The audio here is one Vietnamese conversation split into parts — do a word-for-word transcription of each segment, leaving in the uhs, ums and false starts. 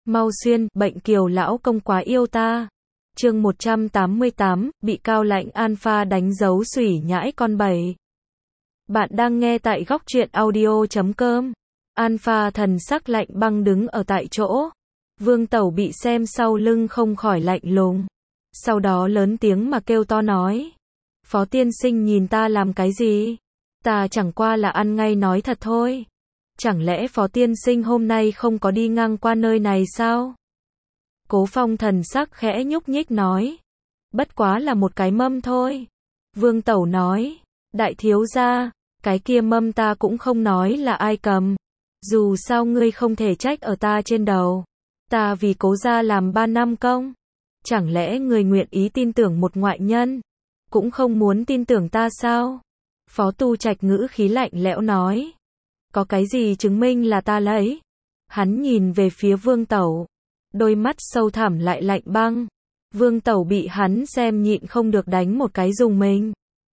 Mau xuyên, bệnh kiều lão công quá yêu ta. Chương một trăm tám mươi tám, bị Cao Lạnh Alpha đánh dấu xủy nhãi con bảy. Bạn đang nghe tại góc truyện audio chấm com. Alpha thần sắc lạnh băng đứng ở tại chỗ. Vương Tẩu bị xem sau lưng không khỏi lạnh lùng. Sau đó lớn tiếng mà kêu to nói. Phó tiên sinh nhìn ta làm cái gì? Ta chẳng qua là ăn ngay nói thật thôi. Chẳng lẽ Phó tiên sinh hôm nay không có đi ngang qua nơi này sao? Cố Phong thần sắc khẽ nhúc nhích nói. Bất quá là một cái mâm thôi. Vương Tẩu nói. Đại thiếu gia, cái kia mâm ta cũng không nói là ai cầm. Dù sao ngươi không thể trách ở ta trên đầu. Ta vì Cố gia làm ba năm công. Chẳng lẽ người nguyện ý tin tưởng một ngoại nhân? Cũng không muốn tin tưởng ta sao? Phó Tu Trạch ngữ khí lạnh lẽo nói. Có cái gì chứng minh là ta lấy? Hắn nhìn về phía Vương Tẩu. Đôi mắt sâu thẳm lại lạnh băng. Vương Tẩu bị hắn xem nhịn không được đánh một cái dùng mình.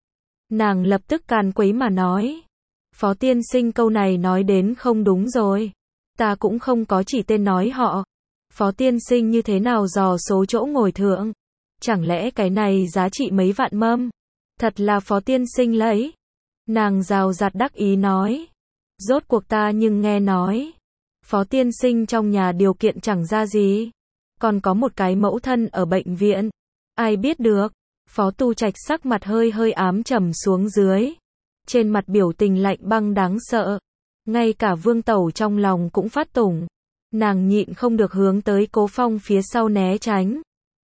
Nàng lập tức càn quấy mà nói. Phó tiên sinh câu này nói đến không đúng rồi. Ta cũng không có chỉ tên nói họ. Phó tiên sinh như thế nào dò số chỗ ngồi thượng? Chẳng lẽ cái này giá trị mấy vạn mâm? Thật là Phó tiên sinh lấy. Nàng rào rạt đắc ý nói. Rốt cuộc ta nhưng nghe nói. Phó tiên sinh trong nhà điều kiện chẳng ra gì. Còn có một cái mẫu thân ở bệnh viện. Ai biết được. Phó Tu Trạch sắc mặt hơi hơi ám trầm xuống dưới. Trên mặt biểu tình lạnh băng đáng sợ. Ngay cả Vương Tẩu trong lòng cũng phát tủng. Nàng nhịn không được hướng tới Cố Phong phía sau né tránh.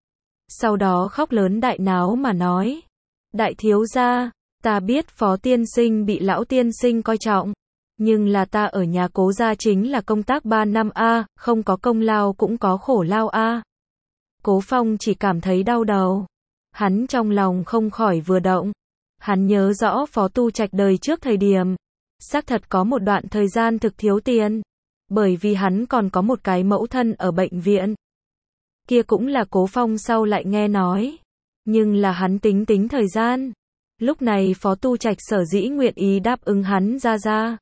Sau đó khóc lớn đại náo mà nói. Đại thiếu gia, ta biết Phó tiên sinh bị lão tiên sinh coi trọng. Nhưng là ta ở nhà Cố gia chính là công tác ba năm a, không có công lao cũng có khổ lao a. Cố Phong chỉ cảm thấy đau đầu. Hắn trong lòng không khỏi vừa động. Hắn nhớ rõ Phó Tu Trạch đời trước thời điểm. Xác thật có một đoạn thời gian thực thiếu tiền. Bởi vì hắn còn có một cái mẫu thân ở bệnh viện. Kia cũng là Cố Phong sau lại nghe nói. Nhưng là hắn tính tính thời gian. Lúc này Phó Tu Trạch sở dĩ nguyện ý đáp ứng hắn ra ra.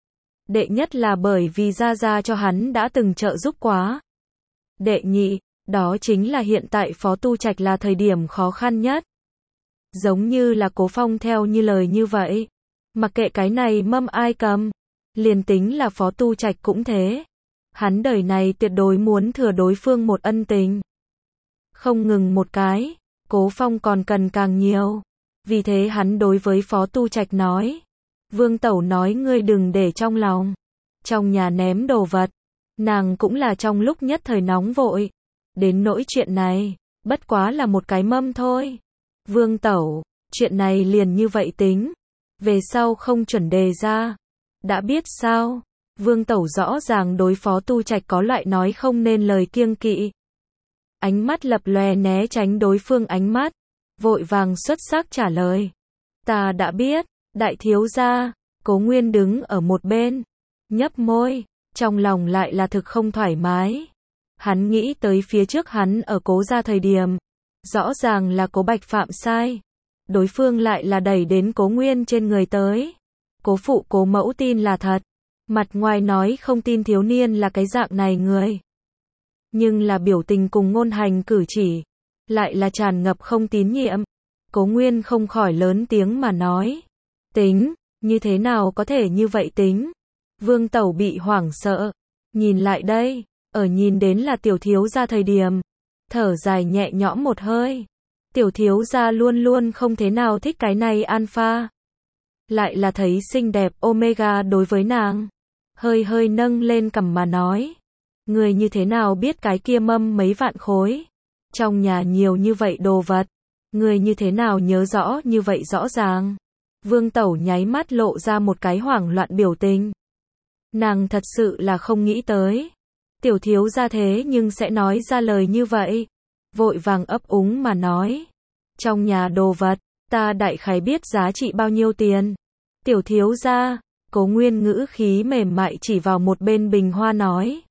Đệ nhất là bởi vì Gia Gia cho hắn đã từng trợ giúp quá. Đệ nhị, đó chính là hiện tại Phó Tu Trạch là thời điểm khó khăn nhất. Giống như là Cố Phong theo như lời như vậy. Mặc kệ cái này mâm ai cầm. Liền tính là Phó Tu Trạch cũng thế. Hắn đời này tuyệt đối muốn thừa đối phương một ân tình. Không ngừng một cái, Cố Phong còn cần càng nhiều. Vì thế hắn đối với Phó Tu Trạch nói. Vương Tẩu nói ngươi đừng để trong lòng. Trong nhà ném đồ vật. Nàng cũng là trong lúc nhất thời nóng vội. Đến nỗi chuyện này, bất quá là một cái mâm thôi. Vương Tẩu, chuyện này liền như vậy tính. Về sau không chuẩn đề ra. Đã biết sao? Vương Tẩu rõ ràng đối Phó Tu Trạch có loại nói không nên lời kiêng kỵ. Ánh mắt lập lòe né tránh đối phương ánh mắt. Vội vàng xuất sắc trả lời. Ta đã biết. Đại thiếu gia, Cố Nguyên đứng ở một bên, nhấp môi, trong lòng lại là thực không thoải mái. Hắn nghĩ tới phía trước hắn ở Cố gia thời điểm, rõ ràng là Cố Bạch phạm sai, đối phương lại là đẩy đến Cố Nguyên trên người tới. Cố phụ Cố mẫu tin là thật, mặt ngoài nói không tin thiếu niên là cái dạng này người. Nhưng là biểu tình cùng ngôn hành cử chỉ, lại là tràn ngập không tín nhiệm. Cố Nguyên không khỏi lớn tiếng mà nói. Tính, như thế nào có thể như vậy tính? Vương Tẩu bị hoảng sợ. Nhìn lại đây, ở nhìn đến là tiểu thiếu gia thời điểm. Thở dài nhẹ nhõm một hơi. Tiểu thiếu gia luôn luôn không thế nào thích cái này Alpha. Lại là thấy xinh đẹp Omega đối với nàng. Hơi hơi nâng lên cằm mà nói. Người như thế nào biết cái kia mâm mấy vạn khối? Trong nhà nhiều như vậy đồ vật. Người như thế nào nhớ rõ như vậy rõ ràng? Vương Tẩu nháy mắt lộ ra một cái hoảng loạn biểu tình. Nàng thật sự là không nghĩ tới. Tiểu thiếu gia thế nhưng sẽ nói ra lời như vậy. Vội vàng ấp úng mà nói. Trong nhà đồ vật, ta đại khái biết giá trị bao nhiêu tiền. Tiểu thiếu gia, Cố Nguyên ngữ khí mềm mại chỉ vào một bên bình hoa nói.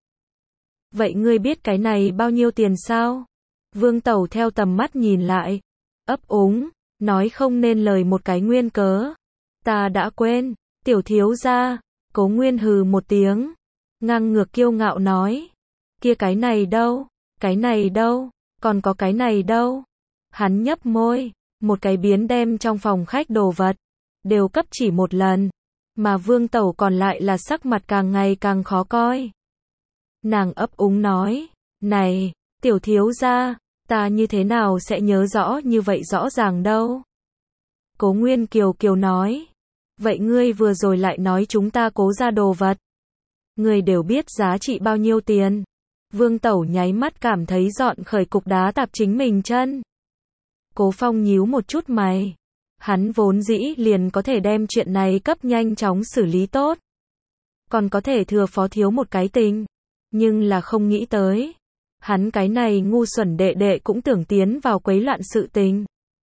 Vậy ngươi biết cái này bao nhiêu tiền sao? Vương Tẩu theo tầm mắt nhìn lại. Ấp úng. Nói không nên lời một cái nguyên cớ. Ta đã quên. Tiểu thiếu gia. Cố Nguyên hừ một tiếng. Ngang ngược kiêu ngạo nói. Kia cái này đâu? Cái này đâu? Còn có cái này đâu? Hắn nhấp môi, một cái biến đem trong phòng khách đồ vật, đều cấp chỉ một lần. Mà Vương Tẩu còn lại là sắc mặt càng ngày càng khó coi. Nàng ấp úng nói, này, tiểu thiếu gia, ta như thế nào sẽ nhớ rõ như vậy rõ ràng đâu. Cố Nguyên Kiều Kiều nói, vậy ngươi vừa rồi lại nói chúng ta cố ra đồ vật. Ngươi đều biết giá trị bao nhiêu tiền. Vương Tẩu nháy mắt cảm thấy dọn khởi cục đá tạp chính mình chân. Cố Phong nhíu một chút mày. Hắn vốn dĩ liền có thể đem chuyện này cấp nhanh chóng xử lý tốt. Còn có thể thừa Phó thiếu một cái tình. Nhưng là không nghĩ tới. Hắn cái này ngu xuẩn đệ đệ cũng tưởng tiến vào quấy loạn sự tình.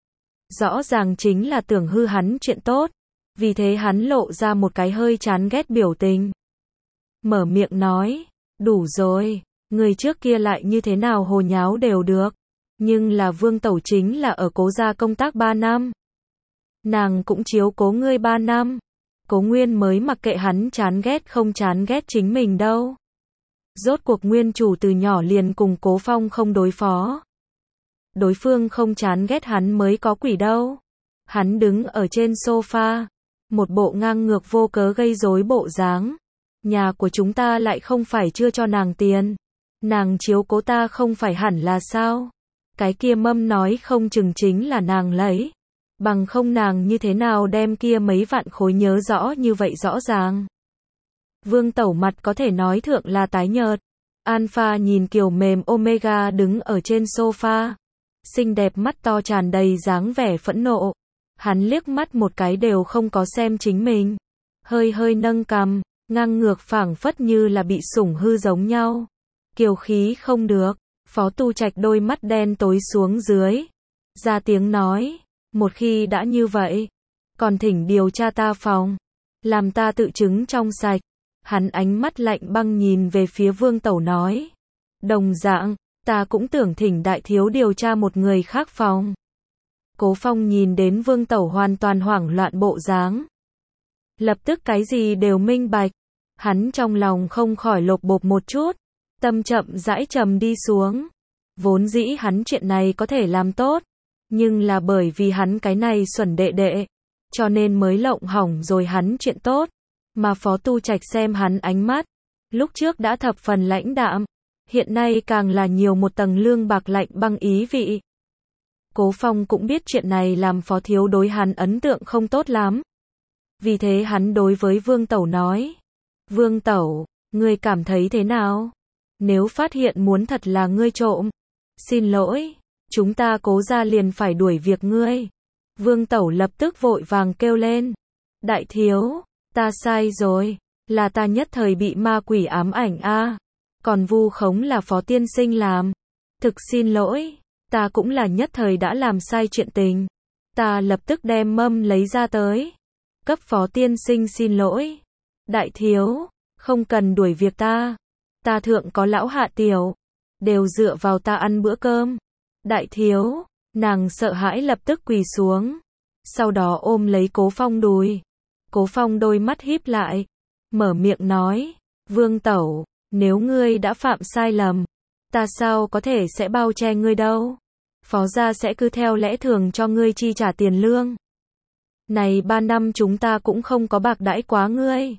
Rõ ràng chính là tưởng hư hắn chuyện tốt. Vì thế hắn lộ ra một cái hơi chán ghét biểu tình. Mở miệng nói, đủ rồi, người trước kia lại như thế nào hồ nháo đều được. Nhưng là Vương Tẩu chính là ở cố gia công tác ba năm. Nàng cũng chiếu cố ngươi ba năm. Cố Nguyên mới mặc kệ hắn chán ghét không chán ghét chính mình đâu. Rốt cuộc nguyên chủ từ nhỏ liền cùng Cố Phong không đối phó. Đối phương không chán ghét hắn mới có quỷ đâu. Hắn đứng ở trên sofa, một bộ ngang ngược vô cớ gây rối bộ dáng. Nhà của chúng ta lại không phải chưa cho nàng tiền. Nàng chiếu cố ta không phải hẳn là sao? Cái kia mâm nói không chừng chính là nàng lấy. Bằng không nàng như thế nào đem kia mấy vạn khối nhớ rõ như vậy rõ ràng. Vương Tẩu mặt có thể nói thượng là tái nhợt. Alpha nhìn kiểu mềm Omega đứng ở trên sofa. Xinh đẹp mắt to tràn đầy dáng vẻ phẫn nộ. Hắn liếc mắt một cái đều không có xem chính mình. Hơi hơi nâng cằm, ngang ngược phảng phất như là bị sủng hư giống nhau. Kiều khí không được. Phó Tu Trạch đôi mắt đen tối xuống dưới. Ra tiếng nói, một khi đã như vậy, còn thỉnh điều tra ta phòng. Làm ta tự chứng trong sạch. Hắn ánh mắt lạnh băng nhìn về phía Vương Tẩu nói. Đồng dạng, ta cũng tưởng thỉnh đại thiếu điều tra một người khác phòng. Cố Phong nhìn đến Vương Tẩu hoàn toàn hoảng loạn bộ dáng. Lập tức cái gì đều minh bạch. Hắn trong lòng không khỏi lột bột một chút. Tâm chậm rãi trầm đi xuống. Vốn dĩ hắn chuyện này có thể làm tốt. Nhưng là bởi vì hắn cái này xuẩn đệ đệ. Cho nên mới lộng hỏng rồi hắn chuyện tốt. Mà Phó Tu Trạch xem hắn ánh mắt. Lúc trước đã thập phần lãnh đạm. Hiện nay càng là nhiều một tầng lương bạc lạnh băng ý vị. Cố Phong cũng biết chuyện này làm Phó thiếu đối hắn ấn tượng không tốt lắm. Vì thế hắn đối với Vương Tẩu nói. Vương Tẩu, ngươi cảm thấy thế nào? Nếu phát hiện muốn thật là ngươi trộm. Xin lỗi, chúng ta cố ra liền phải đuổi việc ngươi. Vương Tẩu lập tức vội vàng kêu lên. Đại thiếu, ta sai rồi. Là ta nhất thời bị ma quỷ ám ảnh a à. Còn vu khống là Phó tiên sinh làm. Thực xin lỗi, ta cũng là nhất thời đã làm sai chuyện tình. Ta lập tức đem mâm lấy ra tới. Cấp Phó tiên sinh xin lỗi. Đại thiếu, không cần đuổi việc ta. Ta thượng có lão hạ tiểu. Đều dựa vào ta ăn bữa cơm. Đại thiếu, nàng sợ hãi lập tức quỳ xuống. Sau đó ôm lấy Cố Phong đùi. Cố Phong đôi mắt híp lại. Mở miệng nói. Vương Tẩu, nếu ngươi đã phạm sai lầm. Ta sao có thể sẽ bao che ngươi đâu. Phó gia sẽ cứ theo lẽ thường cho ngươi chi trả tiền lương. Này ba năm chúng ta cũng không có bạc đãi quá ngươi.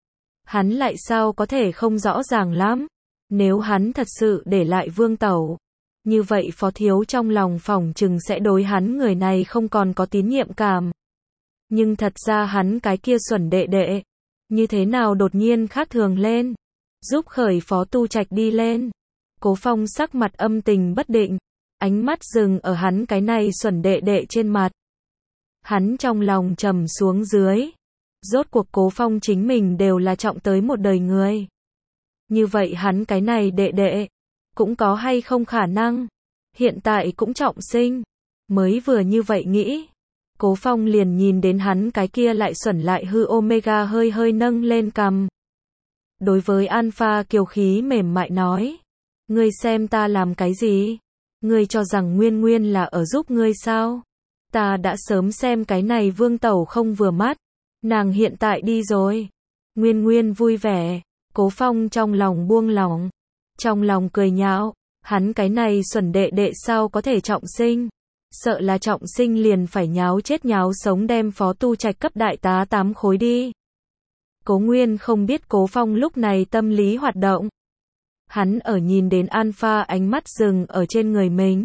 Hắn lại sao có thể không rõ ràng lắm. Nếu hắn thật sự để lại Vương Tẩu. Như vậy Phó thiếu trong lòng phỏng chừng sẽ đối hắn người này không còn có tín nhiệm cảm. Nhưng thật ra hắn cái kia xuẩn đệ đệ. Như thế nào đột nhiên khác thường lên. Giúp khởi Phó Tu Trạch đi lên. Cố Phong sắc mặt âm tình bất định. Ánh mắt dừng ở hắn cái này xuẩn đệ đệ trên mặt. Hắn trong lòng trầm xuống dưới. Rốt cuộc Cố Phong chính mình đều là trọng tới một đời người. Như vậy hắn cái này đệ đệ. Cũng có hay không khả năng. Hiện tại cũng trọng sinh. Mới vừa như vậy nghĩ. Cố Phong liền nhìn đến hắn cái kia lại xuẩn lại hư Omega hơi hơi nâng lên cằm. Đối với Alpha kiều khí mềm mại nói. Ngươi xem ta làm cái gì? Ngươi cho rằng Nguyên Nguyên là ở giúp ngươi sao? Ta đã sớm xem cái này Vương Tẩu không vừa mắt. Nàng hiện tại đi rồi. Nguyên Nguyên vui vẻ. Cố Phong trong lòng buông lỏng. Trong lòng cười nhạo, hắn cái này xuẩn đệ đệ sao có thể trọng sinh. Sợ là trọng sinh liền phải nháo chết nháo sống đem Phó Tu Trạch cấp đại tá tám khối đi. Cố Nguyên không biết Cố Phong lúc này tâm lý hoạt động. Hắn ở nhìn đến Alpha ánh mắt dừng ở trên người mình.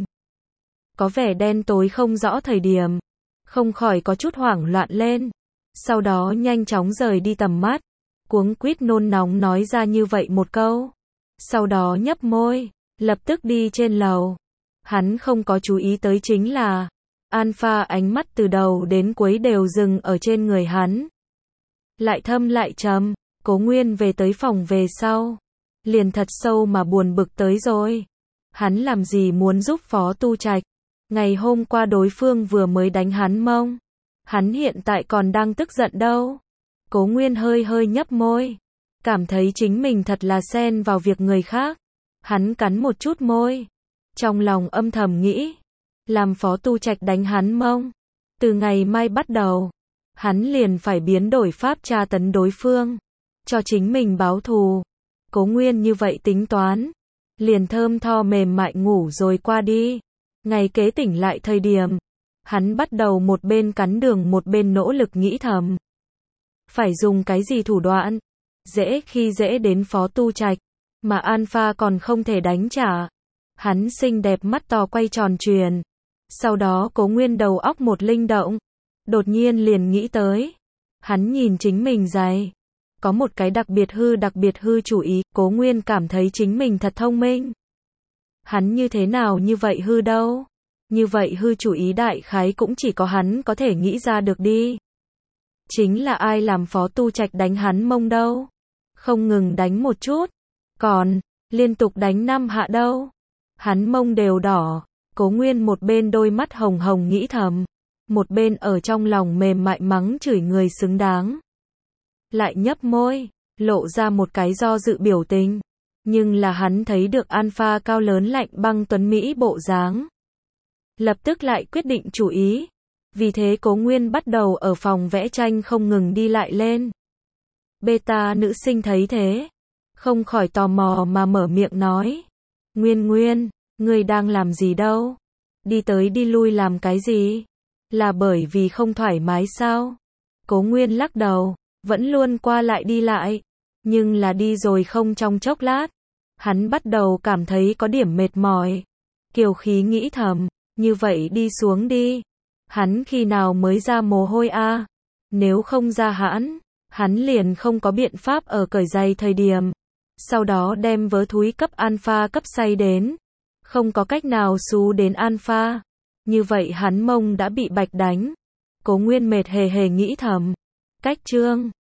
Có vẻ đen tối không rõ thời điểm. Không khỏi có chút hoảng loạn lên. Sau đó nhanh chóng rời đi tầm mắt. Cuống quýt nôn nóng nói ra như vậy một câu. Sau đó nhấp môi, lập tức đi trên lầu. Hắn không có chú ý tới chính là Alpha ánh mắt từ đầu đến cuối đều dừng ở trên người hắn. Lại thâm lại trầm. Cố Nguyên về tới phòng về sau, liền thật sâu mà buồn bực tới rồi. Hắn làm gì muốn giúp Phó Tu Trạch? Ngày hôm qua đối phương vừa mới đánh hắn mông. Hắn hiện tại còn đang tức giận đâu. Cố Nguyên hơi hơi nhấp môi, cảm thấy chính mình thật là xen vào việc người khác. Hắn cắn một chút môi, trong lòng âm thầm nghĩ, làm Phó Tu Trạch đánh hắn mông. Từ ngày mai bắt đầu, hắn liền phải biến đổi pháp tra tấn đối phương, cho chính mình báo thù. Cố Nguyên như vậy tính toán, liền thơm tho mềm mại ngủ rồi qua đi. Ngày kế tỉnh lại thời điểm, hắn bắt đầu một bên cắn đường một bên nỗ lực nghĩ thầm. Phải dùng cái gì thủ đoạn? Dễ khi dễ đến Phó Tu Trạch, mà Alpha còn không thể đánh trả. Hắn xinh đẹp mắt to quay tròn truyền. Sau đó Cố Nguyên đầu óc một linh động, đột nhiên liền nghĩ tới. Hắn nhìn chính mình giày, có một cái đặc biệt hư đặc biệt hư chủ ý. Cố Nguyên cảm thấy chính mình thật thông minh. Hắn như thế nào như vậy hư đâu? Như vậy hư chủ ý đại khái cũng chỉ có hắn có thể nghĩ ra được đi. Chính là ai làm Phó Tu Trạch đánh hắn mông đâu? Không ngừng đánh một chút, còn liên tục đánh năm hạ đâu. Hắn mông đều đỏ. Cố Nguyên một bên đôi mắt hồng hồng nghĩ thầm, một bên ở trong lòng mềm mại mắng chửi người xứng đáng. Lại nhấp môi, lộ ra một cái do dự biểu tình. Nhưng là hắn thấy được Alpha cao lớn lạnh băng tuấn Mỹ bộ dáng. Lập tức lại quyết định chủ ý. Vì thế Cố Nguyên bắt đầu ở phòng vẽ tranh không ngừng đi lại lên. Beta nữ sinh thấy thế, không khỏi tò mò mà mở miệng nói. Nguyên Nguyên, ngươi đang làm gì đâu? Đi tới đi lui làm cái gì? Là bởi vì không thoải mái sao? Cố Nguyên lắc đầu, vẫn luôn qua lại đi lại. Nhưng là đi rồi không trong chốc lát. Hắn bắt đầu cảm thấy có điểm mệt mỏi. Kiều khí nghĩ thầm, như vậy đi xuống đi. Hắn khi nào mới ra mồ hôi a? À? Nếu không ra hãn, hắn liền không có biện pháp ở cởi giày thời điểm. Sau đó đem vớ thúi cấp Alpha cấp say đến. Không có cách nào xú đến Alpha. Như vậy hắn mông đã bị bạch đánh. Cố Nguyên mệt hề hề nghĩ thầm. Cách chương